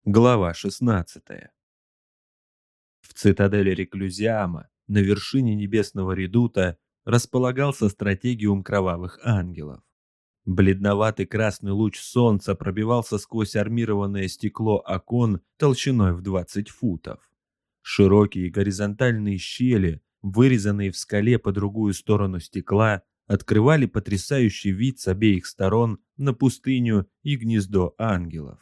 Глава 16. В цитадели Реклюзиама, на вершине небесного редута, располагался стратегиум кровавых ангелов. Бледноватый красный луч солнца пробивался сквозь армированное стекло окон толщиной в 20 футов. Широкие горизонтальные щели, вырезанные в скале по другую сторону стекла, открывали потрясающий вид с обеих сторон на пустыню и гнездо ангелов.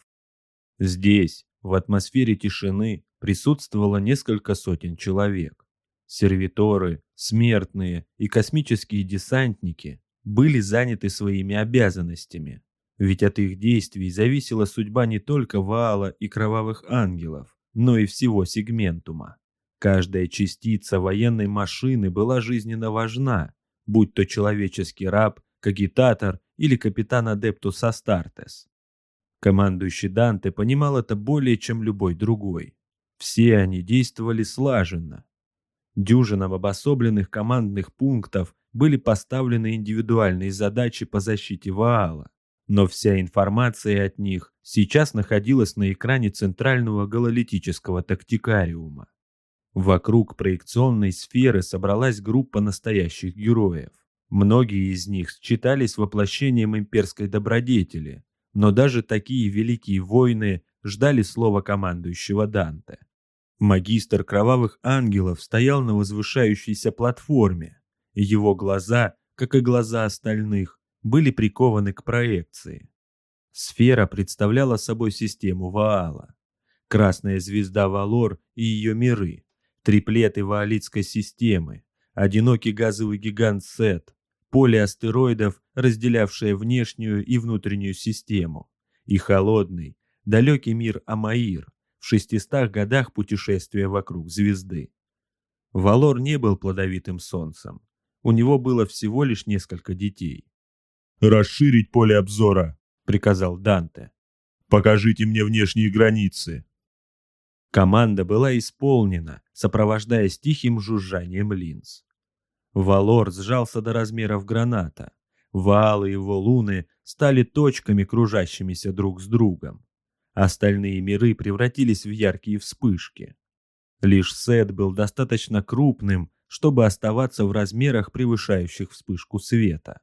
Здесь, в атмосфере тишины, присутствовало несколько сотен человек. Сервиторы, смертные и космические десантники были заняты своими обязанностями, ведь от их действий зависела судьба не только Ваала и Кровавых Ангелов, но и всего сегментума. Каждая частица военной машины была жизненно важна, будь то человеческий раб, кагитатор или капитан Адептус Астартес. Командующий Данте понимал это более, чем любой другой. Все они действовали слаженно. Дюжинам обособленных командных пунктов были поставлены индивидуальные задачи по защите Ваала, но вся информация от них сейчас находилась на экране центрального гололитического тактикариума. Вокруг проекционной сферы собралась группа настоящих героев. Многие из них считались воплощением имперской добродетели, но даже такие великие воины ждали слова командующего Данте. Магистр Кровавых Ангелов стоял на возвышающейся платформе, и его глаза, как и глаза остальных, были прикованы к проекции. Сфера представляла собой систему Ваала. Красная звезда Валор и ее миры, триплеты ваалитской системы, одинокий газовый гигант Сет, поле астероидов, разделявшее внешнюю и внутреннюю систему, и холодный, далекий мир Амаир в 600 годах путешествия вокруг звезды. Валор не был плодовитым солнцем. У него было всего лишь несколько детей. «Расширить поле обзора», — приказал Данте. «Покажите мне внешние границы». Команда была исполнена, сопровождаясь тихим жужжанием линз. Валор сжался до размеров граната. Ваал и его луны стали точками, кружащимися друг с другом. Остальные миры превратились в яркие вспышки. Лишь Сет был достаточно крупным, чтобы оставаться в размерах, превышающих вспышку света.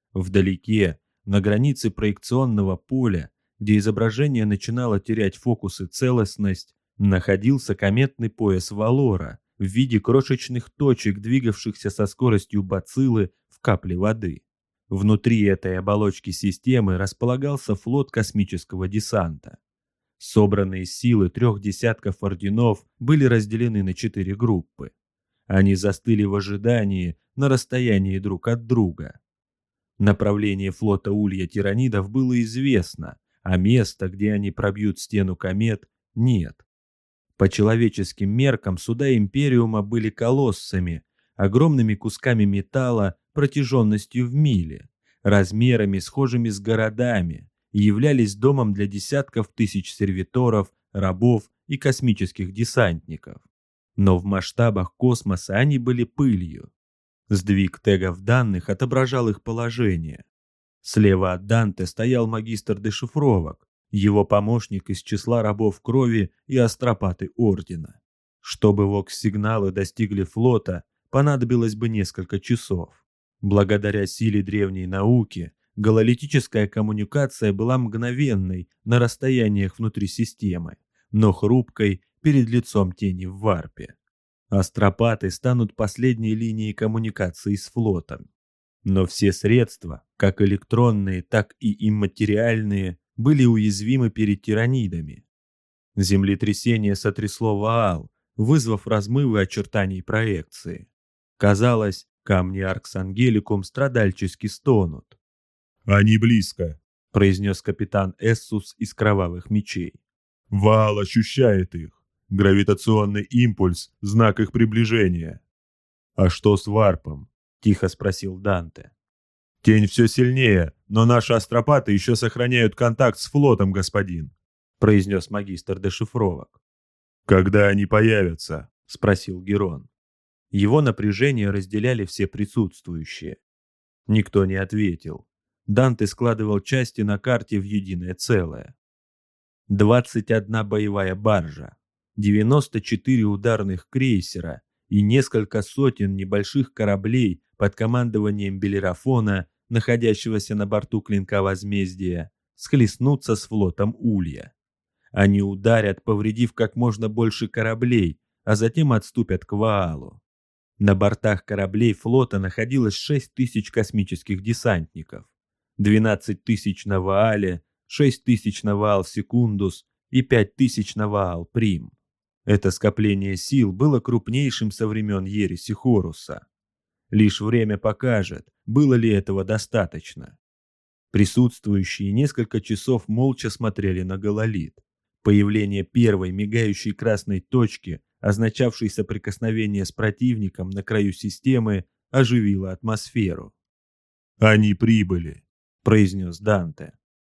Вдалеке, на границе проекционного поля, где изображение начинало терять фокус и целостность, находился кометный пояс Валора в виде крошечных точек, двигавшихся со скоростью бациллы в капле воды. Внутри этой оболочки системы располагался флот космического десанта. Собранные силы 3 десятков орденов были разделены на 4 группы. Они застыли в ожидании на расстоянии друг от друга. Направление флота Улья Тиранидов было известно, а место, где они пробьют стену комет, нет. По человеческим меркам суда Империума были колоссами, огромными кусками металла протяженностью в мили, размерами схожими с городами, и являлись домом для десятков тысяч сервиторов, рабов и космических десантников. Но в масштабах космоса они были пылью. Сдвиг тегов данных отображал их положение. Слева от Данте стоял магистр дешифровок, его помощник из числа рабов крови и астропаты Ордена. Чтобы вокс-сигналы достигли флота, понадобилось бы несколько часов. Благодаря силе древней науки, гололитическая коммуникация была мгновенной на расстояниях внутри системы, но хрупкой перед лицом тени в варпе. Астропаты станут последней линией коммуникации с флотом. Но все средства, как электронные, так и имматериальные, были уязвимы перед тиранидами. Землетрясение сотрясло Ваал, вызвав размывы очертаний проекции. Казалось, камни Аркс-Ангеликум страдальчески стонут. «Они близко», — произнес капитан Эссус из Кровавых Мечей. «Ваал ощущает их. Гравитационный импульс — знак их приближения». «А что с варпом?» — тихо спросил Данте. «Тень все сильнее, но наши астропаты еще сохраняют контакт с флотом, господин», — произнес магистр дешифровок. «Когда они появятся?» — спросил Герон. Его напряжение разделяли все присутствующие. Никто не ответил. Данте складывал части на карте в единое целое. 21 боевая баржа, 94 ударных крейсера и несколько сотен небольших кораблей под командованием Белерафона, находящегося на борту клинка Возмездия, схлестнутся с флотом Улья. Они ударят, повредив как можно больше кораблей, а затем отступят к Ваалу. На бортах кораблей флота находилось 6 тысяч космических десантников, 12 тысяч на Ваале, 6 тысяч на Ваал-Секундус и 5 тысяч на Ваал-Прим. Это скопление сил было крупнейшим со времен ереси Хоруса. Лишь время покажет, было ли этого достаточно. Присутствующие несколько часов молча смотрели на Гололит. Появление первой мигающей красной точки, означавшей соприкосновение с противником на краю системы, оживило атмосферу. «Они прибыли», — произнес Данте.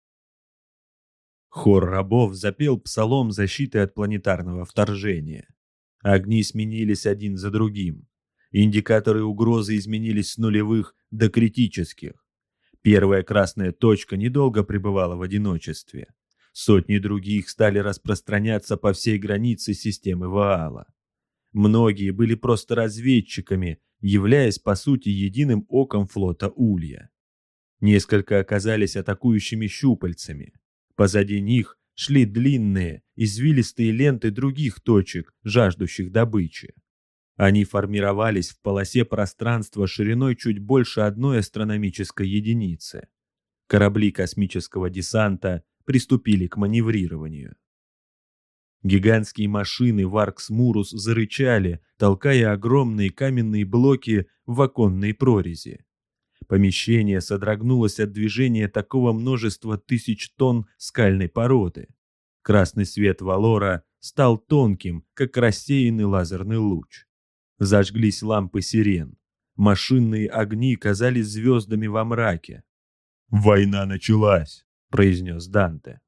Хор рабов запел псалом защиты от планетарного вторжения. Огни сменились один за другим. Индикаторы угрозы изменились с нулевых до критических. Первая красная точка недолго пребывала в одиночестве. Сотни других стали распространяться по всей границе системы Ваала. Многие были просто разведчиками, являясь по сути единым оком флота Улья. Несколько оказались атакующими щупальцами. Позади них шли длинные, извилистые ленты других точек, жаждущих добычи. Они формировались в полосе пространства шириной чуть больше одной астрономической единицы. Корабли космического десанта приступили к маневрированию. Гигантские машины Варкс-Мурус зарычали, толкая огромные каменные блоки в оконные прорези. Помещение содрогнулось от движения такого множества тысяч тонн скальной породы. Красный свет Валора стал тонким, как рассеянный лазерный луч. Зажглись лампы сирен. Машинные огни казались звездами во мраке. «Война началась», — произнес Данте.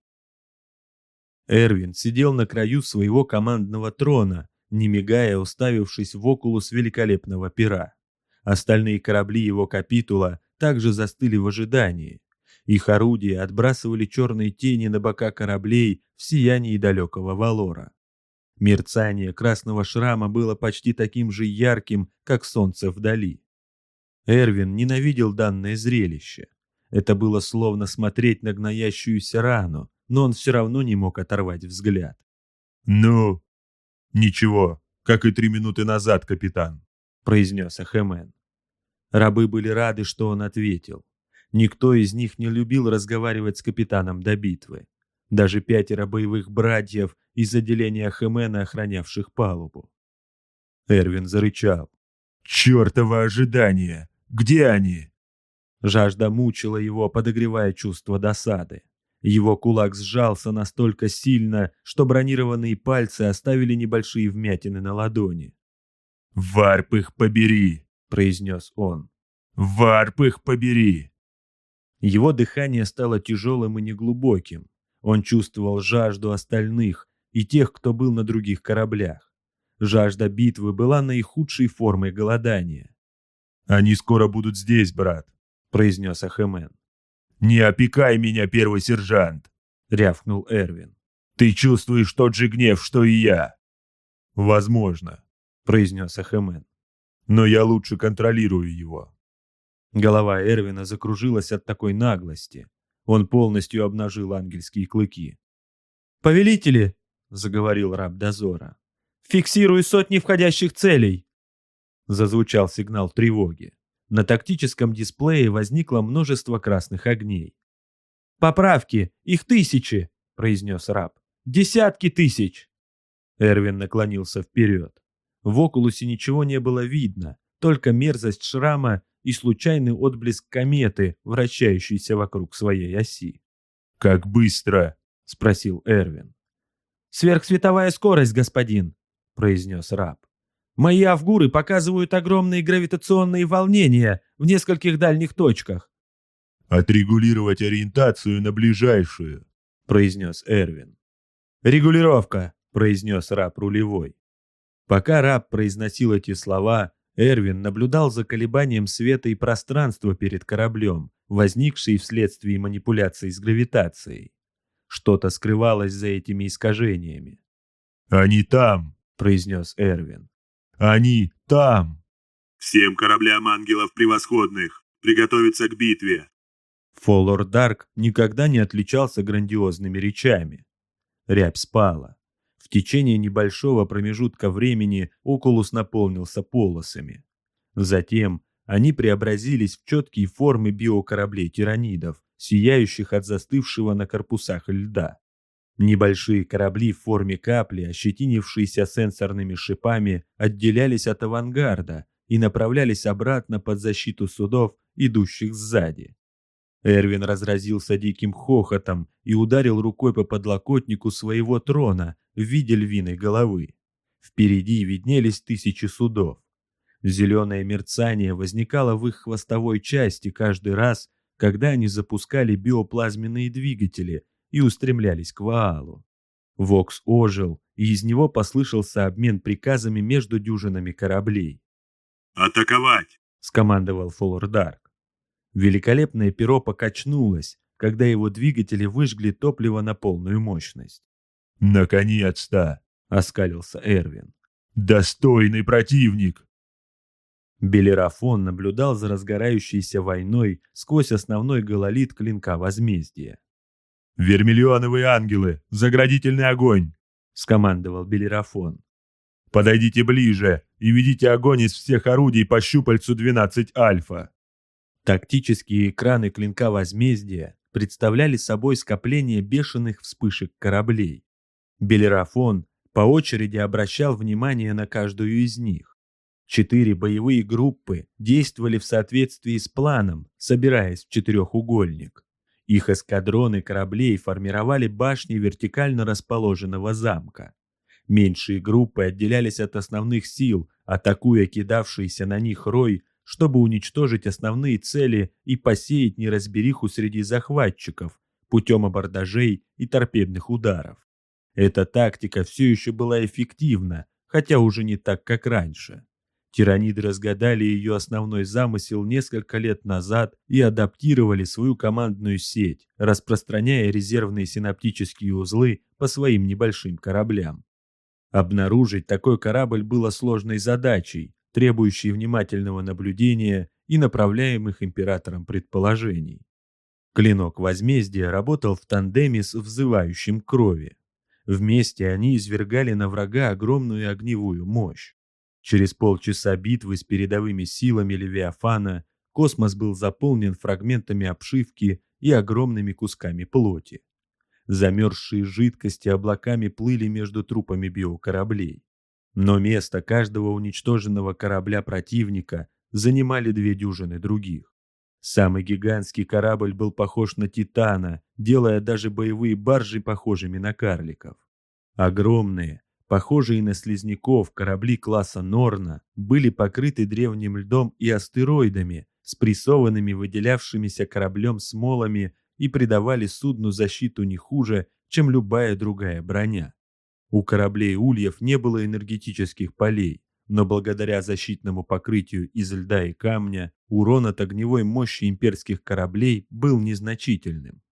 Эрвин сидел на краю своего командного трона, не мигая, уставившись в окулус великолепного пера. Остальные корабли его капитула также застыли в ожидании. Их орудия отбрасывали черные тени на бока кораблей в сиянии далекого Валора. Мерцание красного шрама было почти таким же ярким, как солнце вдали. Эрвин ненавидел данное зрелище. Это было словно смотреть на гноящуюся рану, но он все равно не мог оторвать взгляд. «Ну, ничего, как и 3 минуты назад, капитан», — произнес Ахемен. Рабы были рады, что он ответил. Никто из них не любил разговаривать с капитаном до битвы. Даже 5 боевых братьев из отделения Ахемена, охранявших палубу. Эрвин зарычал. «Чёртово ожидание! Где они?» Жажда мучила его, подогревая чувство досады. Его кулак сжался настолько сильно, что бронированные пальцы оставили небольшие вмятины на ладони. «Варп их побери!» — произнес он. «Варп их побери!» Его дыхание стало тяжелым и неглубоким. Он чувствовал жажду остальных и тех, кто был на других кораблях. Жажда битвы была наихудшей формой голодания. «Они скоро будут здесь, брат», — произнес Ахемен. «Не опекай меня, первый сержант!» — рявкнул Эрвин. «Ты чувствуешь тот же гнев, что и я!» «Возможно», — произнес Ахемен. «но я лучше контролирую его». Голова Эрвина закружилась от такой наглости. Он полностью обнажил ангельские клыки. «Повелители!» — заговорил раб дозора. «Фиксирую сотни входящих целей!» Зазвучал сигнал тревоги. На тактическом дисплее возникло множество красных огней. «Поправки! Их 1000!» — произнес раб. «Десятки тысяч!» Эрвин наклонился вперед. В окулусе ничего не было видно, только мерзость шрама и случайный отблеск кометы, вращающейся вокруг своей оси. «Как быстро?» — спросил Эрвин. «Сверхсветовая скорость, господин», — произнес раб. «Мои авгуры показывают огромные гравитационные волнения в нескольких дальних точках». «Отрегулировать ориентацию на ближайшую», — произнес Эрвин. «Регулировка», — произнес раб рулевой. Пока раб произносил эти слова, Эрвин наблюдал за колебанием света и пространства перед кораблем, возникшей вследствие манипуляций с гравитацией. Что-то скрывалось за этими искажениями. «Они там!» — произнес Эрвин. «Они там!» «Всем кораблям ангелов превосходных! Приготовиться к битве!» Фоллор Дарк никогда не отличался грандиозными речами. Рябь спала. В течение небольшого промежутка времени Окулус наполнился полосами. Затем они преобразились в четкие формы биокораблей тиранидов, сияющих от застывшего на корпусах льда. Небольшие корабли в форме капли, ощетинившиеся сенсорными шипами, отделялись от авангарда и направлялись обратно под защиту судов, идущих сзади. Эрвин разразился диким хохотом и ударил рукой по подлокотнику своего трона в виде львиной головы. Впереди виднелись тысячи судов. Зеленое мерцание возникало в их хвостовой части каждый раз, когда они запускали биоплазменные двигатели и устремлялись к Ваалу. Вокс ожил, и из него послышался обмен приказами между дюжинами кораблей. «Атаковать!» — скомандовал Фоллор Дарк. Великолепное перо покачнулось, когда его двигатели выжгли топливо на полную мощность. «Наконец-то!» — оскалился Эрвин. «Достойный противник!» Белерафон наблюдал за разгорающейся войной сквозь основной гололит клинка возмездия. «Вермиллионовые ангелы! Заградительный огонь!» — скомандовал Белерафон. «Подойдите ближе и ведите огонь из всех орудий по щупальцу 12 Альфа!» Тактические экраны клинка возмездия представляли собой скопление бешеных вспышек кораблей. Белерафон по очереди обращал внимание на каждую из них. 4 боевые группы действовали в соответствии с планом, собираясь в четырехугольник. Их эскадроны кораблей формировали башни вертикально расположенного замка. Меньшие группы отделялись от основных сил, атакуя кидавшийся на них рой, чтобы уничтожить основные цели и посеять неразбериху среди захватчиков путем абордажей и торпедных ударов. Эта тактика все еще была эффективна, хотя уже не так, как раньше. Тираниды разгадали ее основной замысел несколько лет назад и адаптировали свою командную сеть, распространяя резервные синаптические узлы по своим небольшим кораблям. Обнаружить такой корабль было сложной задачей, требующей внимательного наблюдения и направляемых императором предположений. Клинок возмездия работал в тандеме с взывающим крови. Вместе они извергали на врага огромную огневую мощь. Через полчаса битвы с передовыми силами Левиафана космос был заполнен фрагментами обшивки и огромными кусками плоти. Замерзшие жидкости облаками плыли между трупами биокораблей. Но место каждого уничтоженного корабля противника занимали 2 дюжины других. Самый гигантский корабль был похож на Титана, делая даже боевые баржи похожими на карликов. Огромные, похожие на слизняков, корабли класса Норна были покрыты древним льдом и астероидами, спрессованными выделявшимися кораблем смолами и придавали судну защиту не хуже, чем любая другая броня. У кораблей ульев не было энергетических полей, но благодаря защитному покрытию из льда и камня урон от огневой мощи имперских кораблей был незначительным.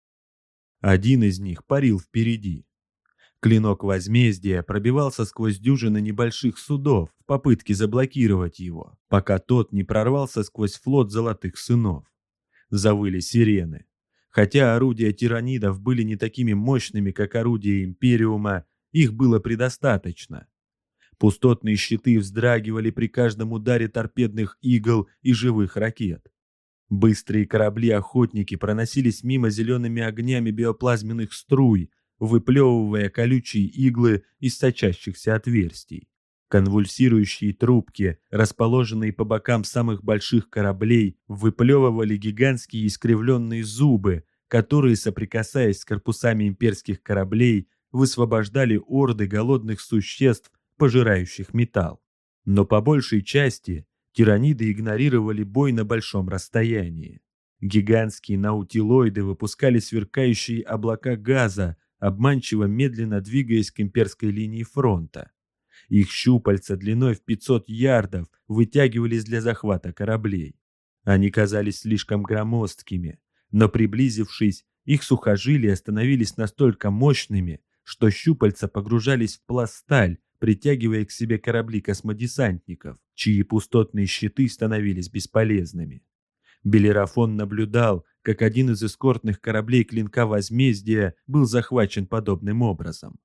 Один из них парил впереди. Клинок возмездия пробивался сквозь дюжины небольших судов в попытке заблокировать его, пока тот не прорвался сквозь флот Золотых Сынов. Завыли сирены. Хотя орудия тиранидов были не такими мощными, как орудия Империума, их было предостаточно. Пустотные щиты вздрагивали при каждом ударе торпедных игл и живых ракет. Быстрые корабли-охотники проносились мимо зелеными огнями биоплазменных струй, выплевывая колючие иглы из сочащихся отверстий. Конвульсирующие трубки, расположенные по бокам самых больших кораблей, выплевывали гигантские искривленные зубы, которые, соприкасаясь с корпусами имперских кораблей, высвобождали орды голодных существ, пожирающих металл. Но по большей части тираниды игнорировали бой на большом расстоянии. Гигантские наутилоиды выпускали сверкающие облака газа, обманчиво медленно двигаясь к имперской линии фронта. Их щупальца длиной в 500 ярдов вытягивались для захвата кораблей. Они казались слишком громоздкими, но приблизившись, Их сухожилия становились настолько мощными, что щупальца погружались в пласт сталь, притягивая к себе корабли космодесантников, чьи пустотные щиты становились бесполезными. Белерафон наблюдал, как один из эскортных кораблей клинка возмездия был захвачен подобным образом.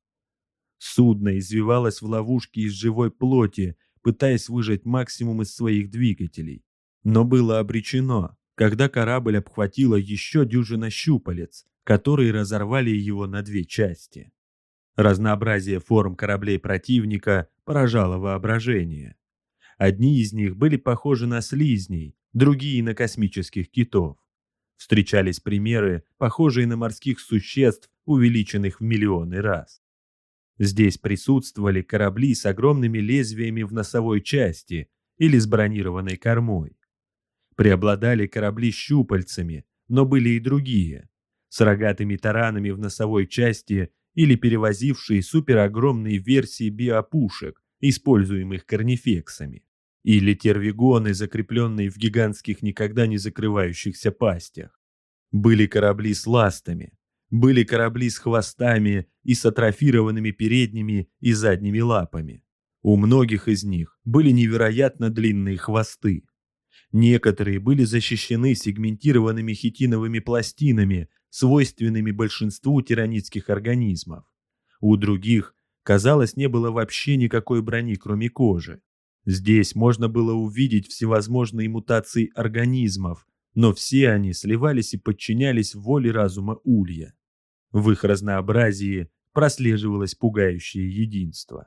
Судно извивалось в ловушке из живой плоти, пытаясь выжать максимум из своих двигателей, но было обречено, когда корабль обхватила еще дюжина щупалец, которые разорвали его на две части. Разнообразие форм кораблей противника поражало воображение. Одни из них были похожи на слизней, другие на космических китов. Встречались примеры, похожие на морских существ, увеличенных в миллионы раз. Здесь присутствовали корабли с огромными лезвиями в носовой части или с бронированной кормой. Преобладали корабли с щупальцами, но были и другие, с рогатыми таранами в носовой части или перевозившие суперогромные версии биопушек, используемых корнифексами, или тервигоны, закрепленные в гигантских никогда не закрывающихся пастях. Были корабли с ластами, были корабли с хвостами и с атрофированными передними и задними лапами. У многих из них были невероятно длинные хвосты. Некоторые были защищены сегментированными хитиновыми пластинами, свойственными большинству тиранидских организмов. У других, казалось, не было вообще никакой брони, кроме кожи. Здесь можно было увидеть всевозможные мутации организмов, но все они сливались и подчинялись воле разума Улья. В их разнообразии прослеживалось пугающее единство.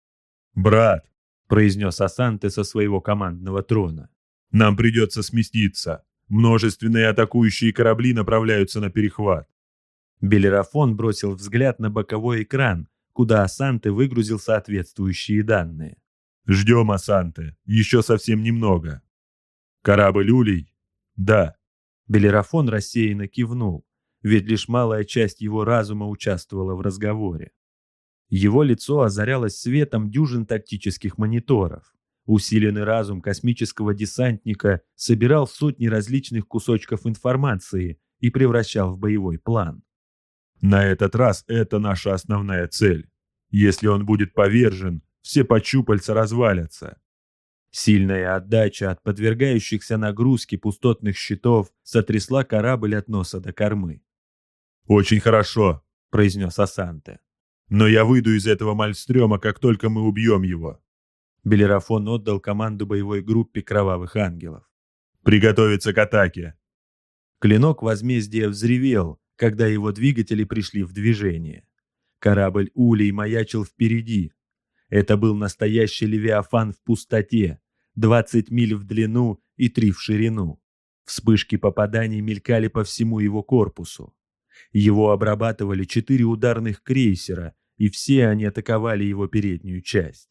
«Брат», — произнес Асанте со своего командного трона, — «нам придется сместиться. Множественные атакующие корабли направляются на перехват». Белерафон бросил взгляд на боковой экран, куда Асанте выгрузил соответствующие данные. «Ждем, Асанте. Еще совсем немного». «Корабль Улей?» «Да». Белерафон рассеянно кивнул, ведь лишь малая часть его разума участвовала в разговоре. Его лицо озарялось светом дюжин тактических мониторов. Усиленный разум космического десантника собирал сотни различных кусочков информации и превращал в боевой план. «На этот раз это наша основная цель. Если он будет повержен, все почупальца развалятся». Сильная отдача от подвергающихся нагрузке пустотных щитов сотрясла корабль от носа до кормы. «Очень хорошо», — произнес Асанте. «но я выйду из этого мальстрёма, как только мы убьем его». Белерафон отдал команду боевой группе Кровавых Ангелов. «Приготовиться к атаке». Клинок возмездия взревел, когда его двигатели пришли в движение. Корабль Улей маячил впереди. Это был настоящий левиафан в пустоте, 20 миль в длину и 3 в ширину. Вспышки попаданий мелькали по всему его корпусу. Его обрабатывали 4 ударных крейсера, и все они атаковали его переднюю часть.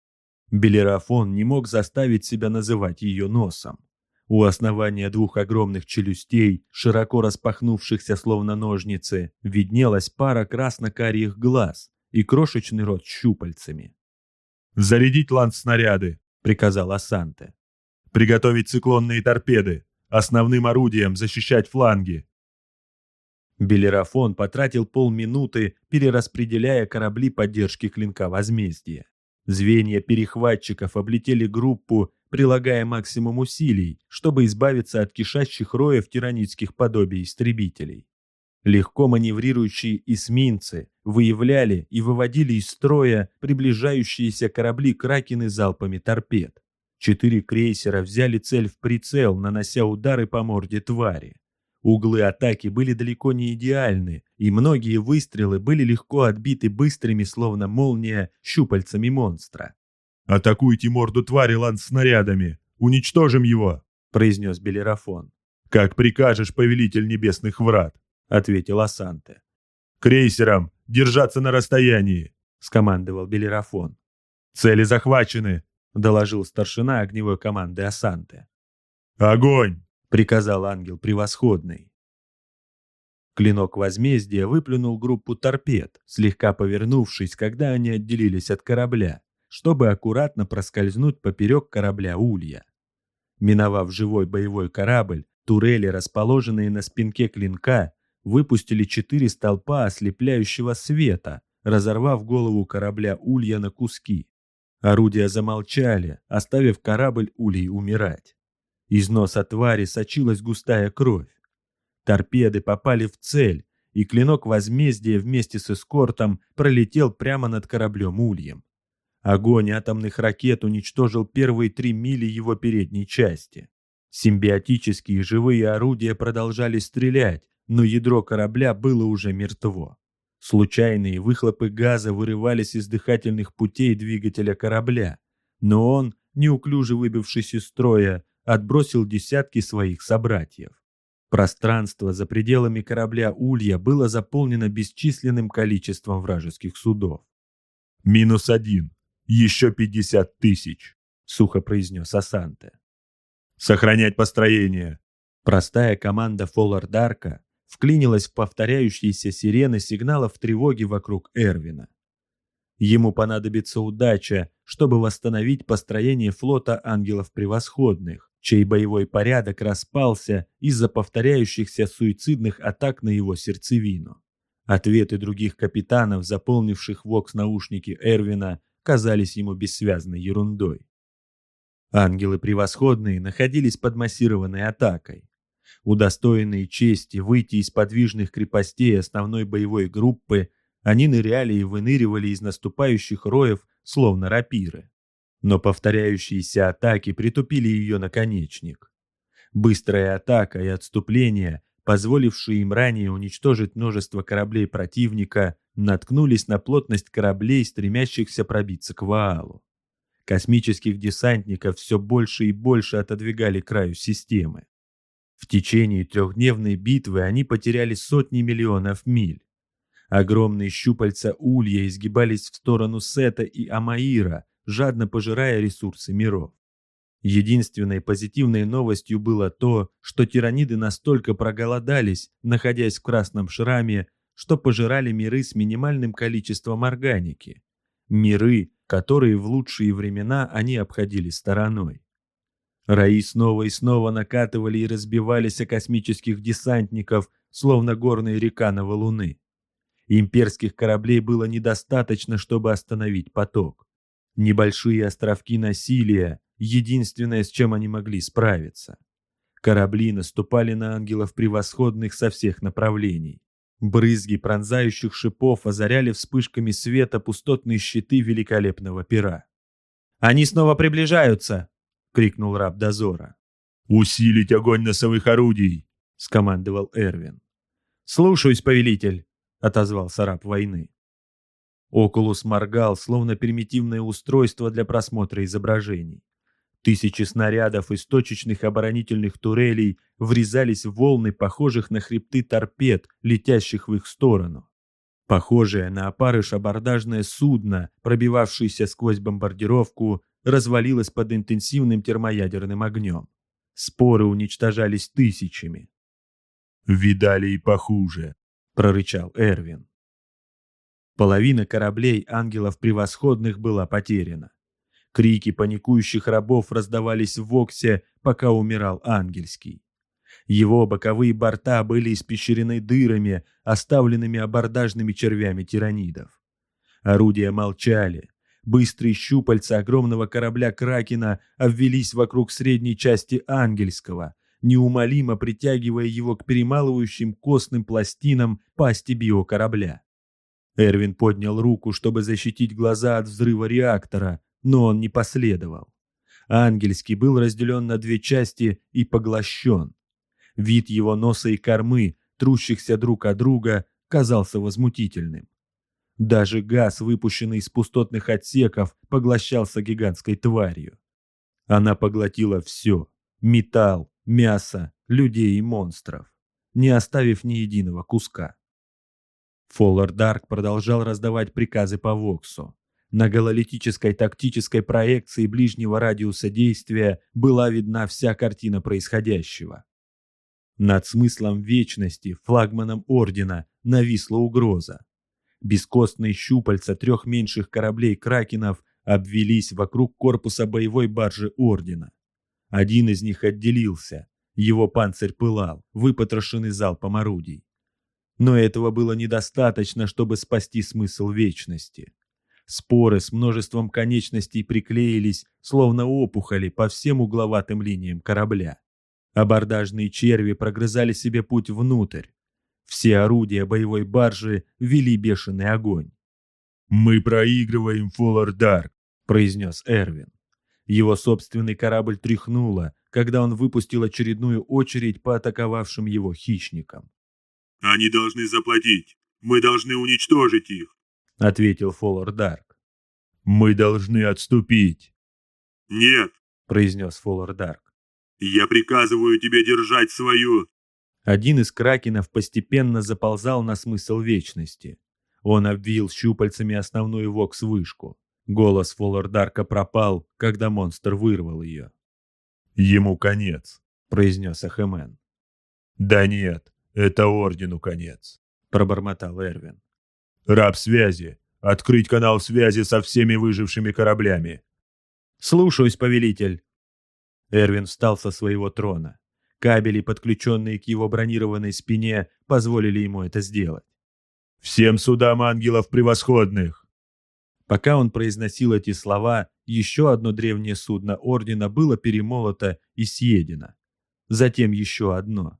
Белерафон не мог заставить себя называть ее носом. У основания 2 огромных челюстей, широко распахнувшихся словно ножницы, виднелась пара красно-карих глаз и крошечный рот с щупальцами. «Зарядить ланс-снаряды», — приказал Асанте. «Приготовить циклонные торпеды. Основным орудием защищать фланги». Белерафон потратил полминуты, перераспределяя корабли поддержки клинка возмездия. Звенья перехватчиков облетели группу, прилагая максимум усилий, чтобы избавиться от кишащих роев тиранидских подобий истребителей. Легко маневрирующие эсминцы выявляли и выводили из строя приближающиеся корабли Кракены залпами торпед. 4 крейсера взяли цель в прицел, нанося удары по морде твари. Углы атаки были далеко не идеальны, и многие выстрелы были легко отбиты быстрыми, словно молния, щупальцами монстра. «Атакуйте морду твари ланс-снарядами! Уничтожим его!» — произнес Белерафон. «Как прикажешь, повелитель небесных врат!» — ответил Асанте. «Крейсерам держаться на расстоянии!» — скомандовал Белерафон. «Цели захвачены!» — доложил старшина огневой команды Асанте. «Огонь!» — приказал ангел превосходный. Клинок возмездия выплюнул группу торпед, слегка повернувшись, когда они отделились от корабля, чтобы аккуратно проскользнуть поперек корабля Улья. Миновав живой боевой корабль, турели, расположенные на спинке клинка, выпустили 4 столпа ослепляющего света, разорвав голову корабля Улья на куски. Орудия замолчали, оставив корабль Улей умирать. Из носа твари сочилась густая кровь. Торпеды попали в цель, и клинок возмездия вместе с эскортом пролетел прямо над кораблем Ульем. Огонь атомных ракет уничтожил первые 3 мили его передней части. Симбиотические живые орудия продолжали стрелять, но ядро корабля было уже мертво. Случайные выхлопы газа вырывались из дыхательных путей двигателя корабля, но он, неуклюже выбившись из строя, отбросил десятки своих собратьев. Пространство за пределами корабля Улья было заполнено бесчисленным количеством вражеских судов. -1. Еще 50 тысяч. Сухо произнес Асанте. Сохранять построение. Простая команда Фоллардарка вклинилась в повторяющиеся сирены сигналов тревоги вокруг Эрвина. Ему понадобится удача, чтобы восстановить построение флота ангелов превосходных, чей боевой порядок распался из-за повторяющихся суицидных атак на его сердцевину. Ответы других капитанов, заполнивших вокс-наушники Эрвина, казались ему бессвязной ерундой. Ангелы превосходные находились под массированной атакой. Удостоенные чести выйти из подвижных крепостей основной боевой группы, они ныряли и выныривали из наступающих роев, словно рапиры. Но повторяющиеся атаки притупили ее наконечник. Быстрая атака и отступление, позволившие им ранее уничтожить множество кораблей противника, наткнулись на плотность кораблей, стремящихся пробиться к Ваалу. Космических десантников все больше и больше отодвигали к краю системы. В течение 3-дневной битвы они потеряли сотни миллионов миль. Огромные щупальца Улья изгибались в сторону Сета и Амаира, жадно пожирая ресурсы миров. Единственной позитивной новостью было то, что тираниды настолько проголодались, находясь в красном шраме, что пожирали миры с минимальным количеством органики. Миры, которые в лучшие времена они обходили стороной. Раи снова и снова накатывали и разбивались о космических десантников, словно горная река на валуны. Имперских кораблей было недостаточно, чтобы остановить поток. Небольшие островки насилия — единственное, с чем они могли справиться. Корабли наступали на ангелов превосходных со всех направлений. Брызги пронзающих шипов озаряли вспышками света пустотные щиты великолепного пера. «Они снова приближаются!» — крикнул раб дозора. «Усилить огонь носовых орудий!» — скомандовал Эрвин. «Слушаюсь, повелитель!» — отозвался раб войны. Окулус моргал, словно примитивное устройство для просмотра изображений. Тысячи снарядов из точечных оборонительных турелей врезались в волны, похожих на хребты торпед, летящих в их сторону. Похожее на опарыш абордажное судно, пробивавшееся сквозь бомбардировку, развалилось под интенсивным термоядерным огнем. Споры уничтожались тысячами. «Видали и похуже», — прорычал Эрвин. Половина кораблей ангелов превосходных была потеряна. Крики паникующих рабов раздавались в Воксе, пока умирал ангельский. Его боковые борта были испещрены дырами, оставленными абордажными червями тиранидов. Орудия молчали. Быстрые щупальца огромного корабля Кракена обвелись вокруг средней части ангельского, неумолимо притягивая его к перемалывающим костным пластинам пасти биокорабля. Эрвин поднял руку, чтобы защитить глаза от взрыва реактора, но он не последовал. Ангельский был разделен на 2 части и поглощен. Вид его носа и кормы, трущихся друг от друга, казался возмутительным. Даже газ, выпущенный из пустотных отсеков, поглощался гигантской тварью. Она поглотила все — металл, мясо, людей и монстров, не оставив ни единого куска. Фоллардарк продолжал раздавать приказы по Воксу. На гололитической тактической проекции ближнего радиуса действия была видна вся картина происходящего. Над смыслом вечности, флагманом Ордена, нависла угроза. Бескостные щупальца 3 меньших кораблей Кракенов обвелись вокруг корпуса боевой баржи Ордена. Один из них отделился, его панцирь пылал, выпотрошенный залпом орудий. Но этого было недостаточно, чтобы спасти смысл вечности. Споры с множеством конечностей приклеились, словно опухоли, по всем угловатым линиям корабля. Абордажные черви прогрызали себе путь внутрь. Все орудия боевой баржи вели бешеный огонь. «Мы проигрываем, Фоллар Дарк», — произнес Эрвин. Его собственный корабль тряхнуло, когда он выпустил очередную очередь по атаковавшим его хищникам. «Они должны заплатить. Мы должны уничтожить их», — ответил Фоллар Дарк. «Мы должны отступить». «Нет», — произнес Фоллар Дарк. «Я приказываю тебе держать свою...» Один из кракенов постепенно заползал на смысл вечности. Он обвил щупальцами основную вокс-вышку. Голос Фоллар Дарка пропал, когда монстр вырвал ее. «Ему конец», — произнес Ахемен. «Да нет, это Ордену конец», — пробормотал Эрвин. «Раб связи, открыть канал связи со всеми выжившими кораблями». «Слушаюсь, повелитель». Эрвин встал со своего трона. Кабели, подключенные к его бронированной спине, позволили ему это сделать. «Всем судам ангелов превосходных!» Пока он произносил эти слова, еще одно древнее судно Ордена было перемолото и съедено. Затем еще одно.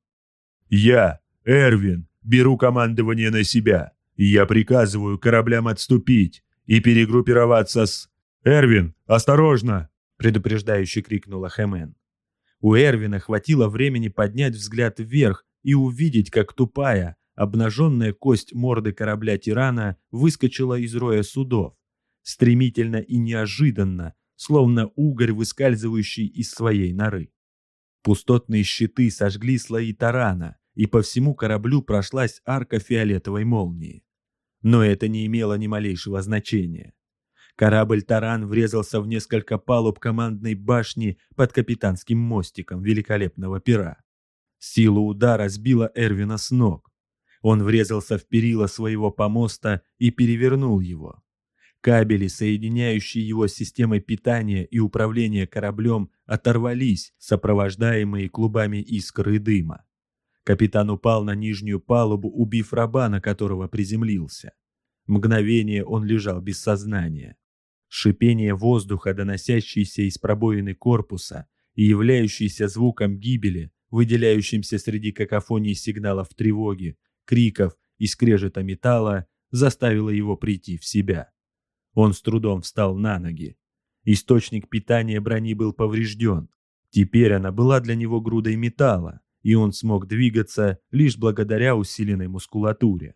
«Я, Эрвин, беру командование на себя, и я приказываю кораблям отступить и перегруппироваться с...» «Эрвин, осторожно!» — предупреждающе крикнул Ахемен. У Эрвина хватило времени поднять взгляд вверх и увидеть, как тупая, обнаженная кость морды корабля-тирана выскочила из роя судов, стремительно и неожиданно, словно угорь, выскальзывающий из своей норы. Пустотные щиты сожгли слои тарана, и по всему кораблю прошлась арка фиолетовой молнии. Но это не имело ни малейшего значения. Корабль «Таран» врезался в несколько палуб командной башни под капитанским мостиком великолепного пера. Сила удара сбила Эрвина с ног. Он врезался в перила своего помоста и перевернул его. Кабели, соединяющие его с системой питания и управления кораблем, оторвались, сопровождаемые клубами искр и дыма. Капитан упал на нижнюю палубу, убив раба, на которого приземлился. Мгновение он лежал без сознания. Шипение воздуха, доносящееся из пробоины корпуса и являющееся звуком гибели, выделяющимся среди какофонии сигналов тревоги, криков и скрежета металла, заставило его прийти в себя. Он с трудом встал на ноги. Источник питания брони был поврежден. Теперь она была для него грудой металла, и он смог двигаться лишь благодаря усиленной мускулатуре.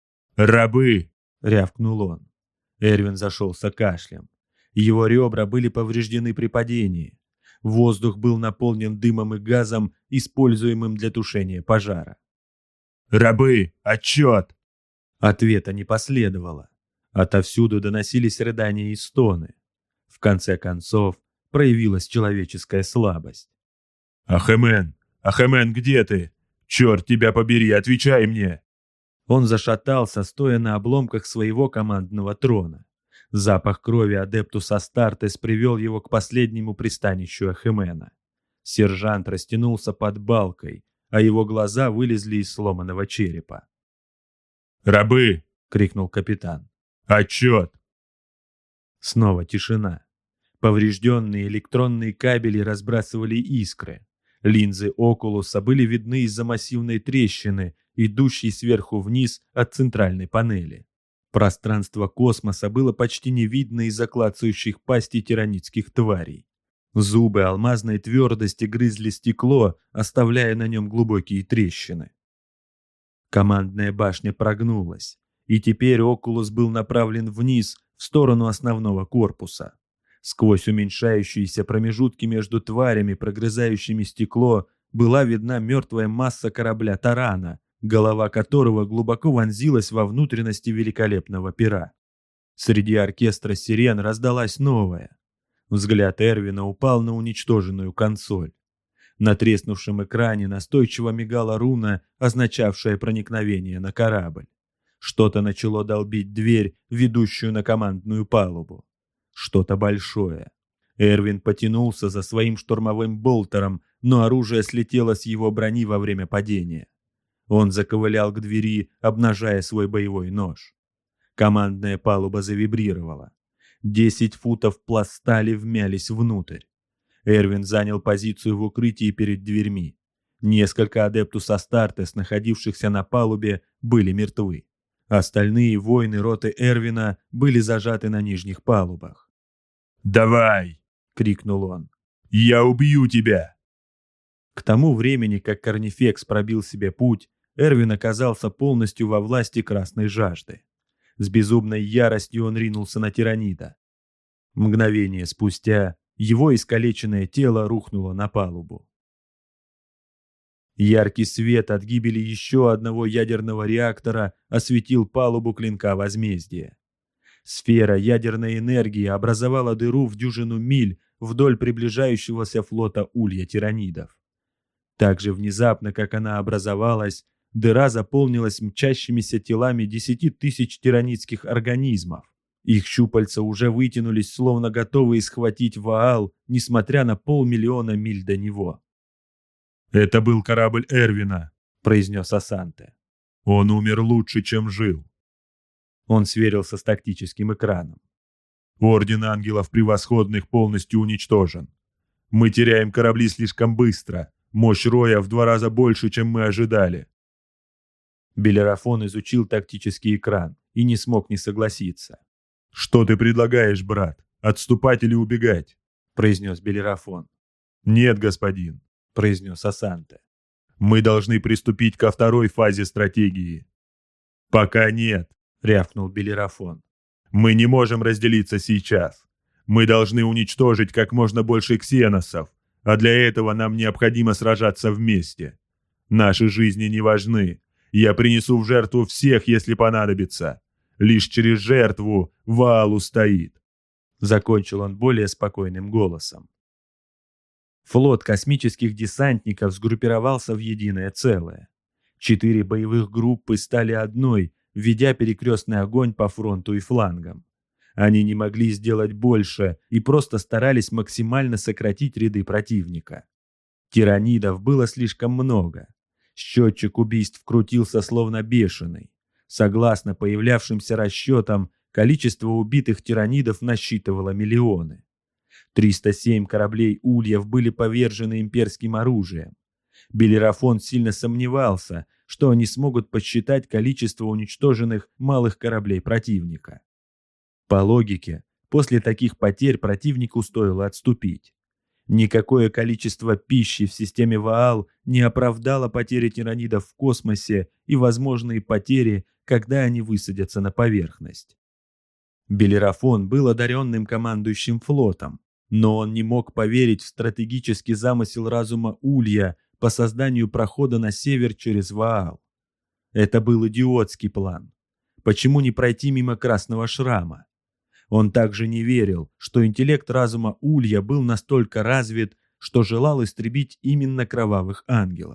«Рабы!» — рявкнул он. Эрвин зашелся кашлем. Его ребра были повреждены при падении. Воздух был наполнен дымом и газом, используемым для тушения пожара. «Рабы! Отчет!» Ответа не последовало. Отовсюду доносились рыдания и стоны. В конце концов, проявилась человеческая слабость. «Ахемен! Ахемен, где ты? Черт тебя побери, отвечай мне!» Он зашатался, стоя на обломках своего командного трона. Запах крови Адептус Астартес привел его к последнему пристанищу Ахемена. Сержант растянулся под балкой, а его глаза вылезли из сломанного черепа. «Рабы!» — крикнул капитан. «Отчет!» Снова тишина. Поврежденные электронные кабели разбрасывали искры. Линзы Окулуса были видны из-за массивной трещины, идущей сверху вниз от центральной панели. Пространство космоса было почти не видно из-за клацающих пастей тиранитских тварей. Зубы алмазной твердости грызли стекло, оставляя на нем глубокие трещины. Командная башня прогнулась, и теперь Окулус был направлен вниз, в сторону основного корпуса. Сквозь уменьшающиеся промежутки между тварями, прогрызающими стекло, была видна мертвая масса корабля «Тарана», голова которого глубоко вонзилась во внутренности великолепного пера. Среди оркестра сирен раздалась новая. Взгляд Эрвина упал на уничтоженную консоль. На треснувшем экране настойчиво мигала руна, означавшая проникновение на корабль. Что-то начало долбить дверь, ведущую на командную палубу. Что-то большое. Эрвин потянулся за своим штурмовым болтером, но оружие слетело с его брони во время падения. Он заковылял к двери, обнажая свой боевой нож. Командная палуба завибрировала. 10 футов пластали вмялись внутрь. Эрвин занял позицию в укрытии перед дверьми. Несколько адептус Астартес, находившихся на палубе, были мертвы. Остальные воины роты Эрвина были зажаты на нижних палубах. «Давай!» — крикнул он. «Я убью тебя!» К тому времени, как Корнифекс пробил себе путь, Эрвин оказался полностью во власти красной жажды. С безумной яростью он ринулся на тиранида. Мгновение спустя его искалеченное тело рухнуло на палубу. Яркий свет от гибели еще одного ядерного реактора осветил палубу клинка возмездия. Сфера ядерной энергии образовала дыру в дюжину миль вдоль приближающегося флота улья тиранидов. Так же внезапно, как она образовалась, дыра заполнилась мчащимися телами 10 тысяч тиранидских организмов. Их щупальца уже вытянулись, словно готовые схватить Ваал, несмотря на 500 000 миль до него. «Это был корабль Эрвина», — произнес Асанте. «Он умер лучше, чем жил». Он сверился с тактическим экраном. «Орден ангелов превосходных полностью уничтожен. Мы теряем корабли слишком быстро. Мощь Роя в 2 раза больше, чем мы ожидали». Белерафон изучил тактический экран и не смог не согласиться. «Что ты предлагаешь, брат? Отступать или убегать?» — произнес Белерафон. «Нет, господин», — произнес Асанте. «Мы должны приступить ко второй фазе стратегии». «Пока нет», — рявкнул Белерафон. «Мы не можем разделиться сейчас. Мы должны уничтожить как можно больше ксеносов, а для этого нам необходимо сражаться вместе. Наши жизни не важны. Я принесу в жертву всех, если понадобится. Лишь через жертву Ваал устоит». Закончил он более спокойным голосом. Флот космических десантников сгруппировался в единое целое. 4 боевых группы стали одной, ведя перекрестный огонь по фронту и флангам. Они не могли сделать больше и просто старались максимально сократить ряды противника. Тиранидов было слишком много. Счетчик убийств крутился словно бешеный. Согласно появлявшимся расчетам, количество убитых тиранидов насчитывало миллионы. 307 кораблей ульев были повержены имперским оружием. Белерафон сильно сомневался, что они смогут подсчитать количество уничтоженных малых кораблей противника. По логике, после таких потерь противнику стоило отступить. Никакое количество пищи в системе Ваал не оправдало потери тиранидов в космосе и возможные потери, когда они высадятся на поверхность. Белерафон был одаренным командующим флотом, но он не мог поверить в стратегический замысел разума Улья по созданию прохода на север через Ваал. Это был идиотский план. Почему не пройти мимо Красного Шрама? Он также не верил, что интеллект разума Улья был настолько развит, что желал истребить именно кровавых ангелов.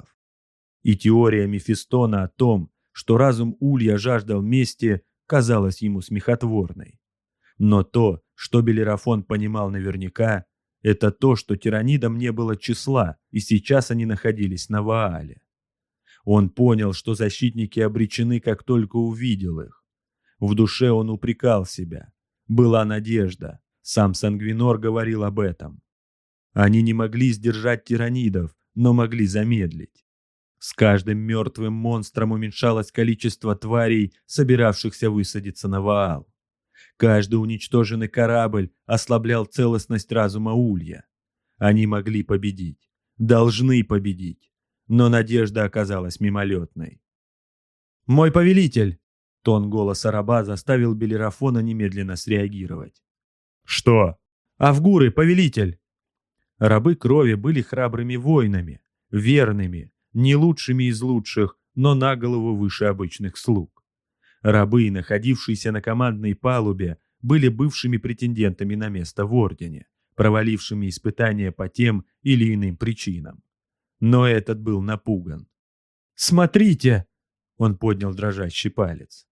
И теория Мефистона о том, что разум Улья жаждал мести, казалась ему смехотворной. Но то, что Белерафон понимал наверняка, это то, что тиранидам не было числа, и сейчас они находились на Ваале. Он понял, что защитники обречены, как только увидел их. В душе он упрекал себя. Была надежда. Сам Сангвинор говорил об этом. Они не могли сдержать тиранидов, но могли замедлить. С каждым мертвым монстром уменьшалось количество тварей, собиравшихся высадиться на Ваал. Каждый уничтоженный корабль ослаблял целостность разума Улья. Они могли победить, должны победить, но надежда оказалась мимолетной. «Мой повелитель!» — тон голоса раба заставил Белерафона немедленно среагировать. «Что?» «Авгуры, повелитель!» Рабы крови были храбрыми воинами, верными, не лучшими из лучших, но на голову выше обычных слуг. Рабы, находившиеся на командной палубе, были бывшими претендентами на место в Ордене, провалившими испытания по тем или иным причинам. Но этот был напуган. «Смотрите!» — он поднял дрожащий палец.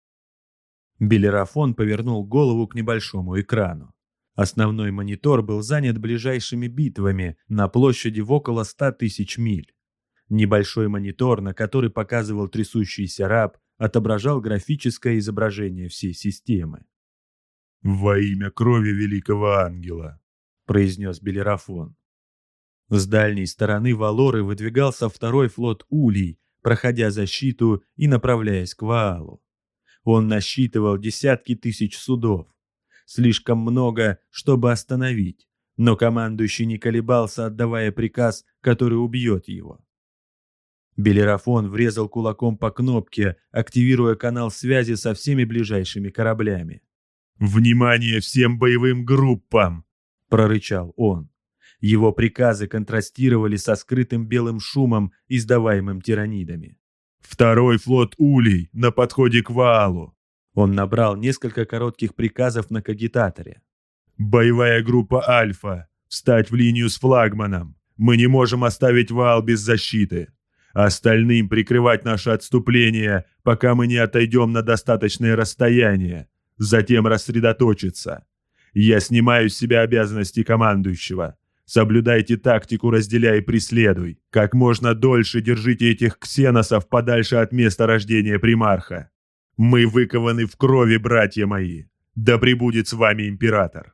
Белерафон повернул голову к небольшому экрану. Основной монитор был занят ближайшими битвами на площади в около 100 000 миль. Небольшой монитор, на который показывал трясущийся раб, отображал графическое изображение всей системы. «Во имя крови великого ангела», — произнес Белерафон. С дальней стороны Валоры выдвигался второй флот Улей, проходя защиту и направляясь к Ваалу. Он насчитывал десятки тысяч судов. Слишком много, чтобы остановить, но командующий не колебался, отдавая приказ, который убьет его. Белерафон врезал кулаком по кнопке, активируя канал связи со всеми ближайшими кораблями. «Внимание всем боевым группам!» — прорычал он. Его приказы контрастировали со скрытым белым шумом, издаваемым тиранидами. «Второй флот Улей на подходе к Ваалу!» Он набрал несколько коротких приказов на кагитаторе. «Боевая группа Альфа! Встать в линию с флагманом! Мы не можем оставить Ваал без защиты! Остальным прикрывать наше отступление, пока мы не отойдем на достаточное расстояние, затем рассредоточиться. Я снимаю с себя обязанности командующего. Соблюдайте тактику «разделяй и преследуй». Как можно дольше держите этих ксеносов подальше от места рождения примарха. Мы выкованы в крови, братья мои. Да пребудет с вами император».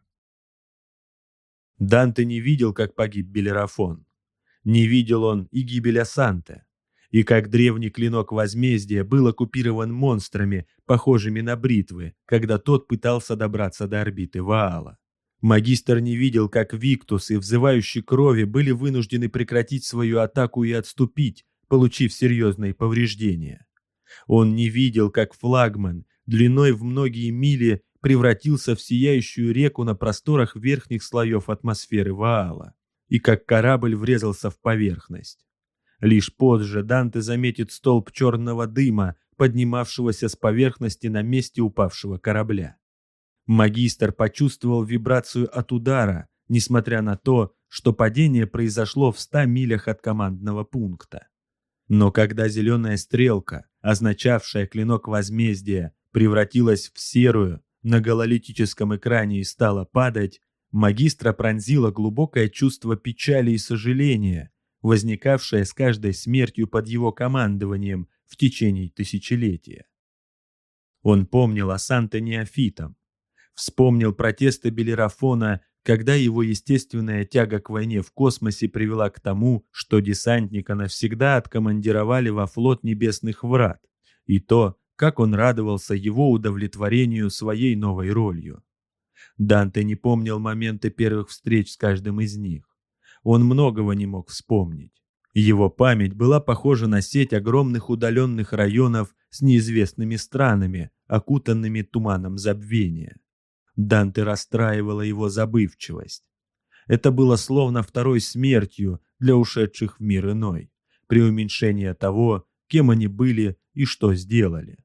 Данте не видел, как погиб Белерафон. Не видел он и гибель Асанте. И как древний клинок возмездия был оккупирован монстрами, похожими на бритвы, когда тот пытался добраться до орбиты Ваала. Магистр не видел, как Виктус и взывающий крови были вынуждены прекратить свою атаку и отступить, получив серьезные повреждения. Он не видел, как флагман, длиной в многие мили, превратился в сияющую реку на просторах верхних слоев атмосферы Ваала, и как корабль врезался в поверхность. Лишь позже Данте заметит столб черного дыма, поднимавшегося с поверхности на месте упавшего корабля. Магистр почувствовал вибрацию от удара, несмотря на то, что падение произошло в 100 милях от командного пункта. Но когда зеленая стрелка, означавшая клинок возмездия, превратилась в серую на гололитическом экране и стала падать, магистра пронзило глубокое чувство печали и сожаления, возникавшее с каждой смертью под его командованием в течение тысячелетия. Он помнил Асанте неофитом, вспомнил протесты Белерафона, когда его естественная тяга к войне в космосе привела к тому, что десантника навсегда откомандировали во флот Небесных Врат, и то, как он радовался его удовлетворению своей новой ролью. Данте не помнил моменты первых встреч с каждым из них. Он многого не мог вспомнить. Его память была похожа на сеть огромных удаленных районов с неизвестными странами, окутанными туманом забвения. Данте расстраивала его забывчивость. Это было словно второй смертью для ушедших в мир иной, преуменьшение того, кем они были и что сделали.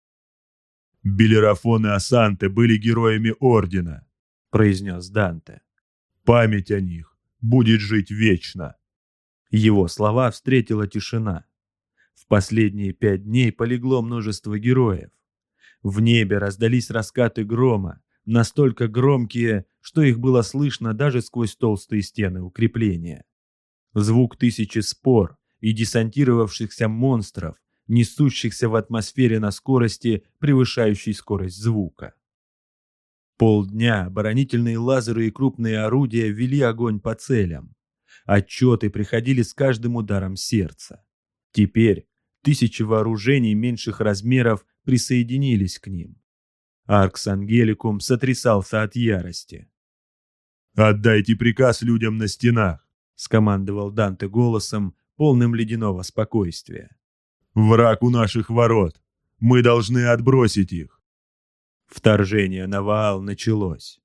«Белерафон и Асанте были героями Ордена», — произнес Данте. «Память о них будет жить вечно». Его слова встретила тишина. В последние 5 дней полегло множество героев. В небе раздались раскаты грома, настолько громкие, что их было слышно даже сквозь толстые стены укрепления. Звук тысячи спор и десантировавшихся монстров, несущихся в атмосфере на скорости, превышающей скорость звука. Полдня оборонительные лазеры и крупные орудия вели огонь по целям. Отчеты приходили с каждым ударом сердца. Теперь тысячи вооружений меньших размеров присоединились к ним. Аркс Ангеликум сотрясался от ярости. «Отдайте приказ людям на стенах», — скомандовал Данте голосом, полным ледяного спокойствия. «Враг у наших ворот. Мы должны отбросить их». Вторжение на Ваал началось.